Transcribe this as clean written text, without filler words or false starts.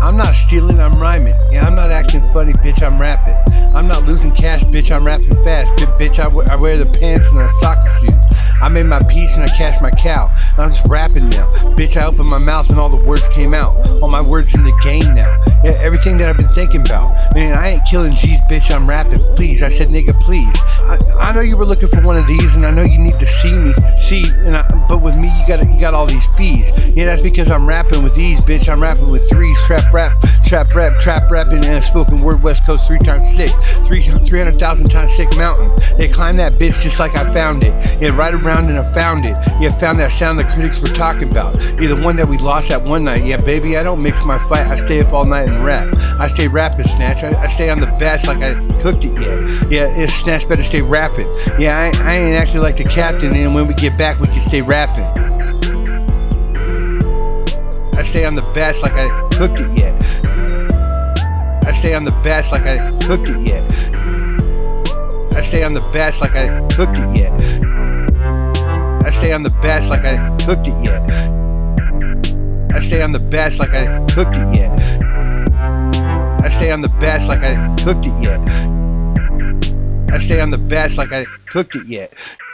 I'm not stealing, I'm rhyming. Yeah, I'm not acting funny, bitch, I'm rapping. I'm not losing cash, bitch, I'm rapping fast. Bitch, I wear the pants and the soccer shoes. I made my peace and I cashed my cow. And I'm just rapping now. Bitch, I opened my mouth and all the words came out. All my words in the game now. Yeah, everything that I've been thinking about. Man, I ain't killing G's, bitch, I'm rapping. Please, I said nigga, please. I know you were looking for one of these, and I know you need to see me. But with me, you got all these fees. Yeah, that's because I'm rapping with these, bitch. I'm rapping with threes, trap rap, and spoken word West Coast 3 times sick, 300,000 times sick mountain. They climbed that bitch just like I found it. Yeah, right around and I found it. Yeah, found that sound the critics were talking about. Yeah, the one that we lost that one night. Yeah, baby, I don't mix my fight. I stay up all night and rap. I stay rapping, Snatch. I stay on the batch like I cooked it yet. Yeah, it's Snatch better stay rapping. Yeah, I ain't acting like the captain, and when we get back, we can stay rapping. I stay on the batch like I cooked it yet. I stay on the batch like I cooked it yet. I stay on the batch like I cooked it yet. I stay on the batch like I cooked it yet. I stay on the batch like I cooked it yet. I stay on the batch like I cooked it yet. I stay on the batch like I cooked it yet.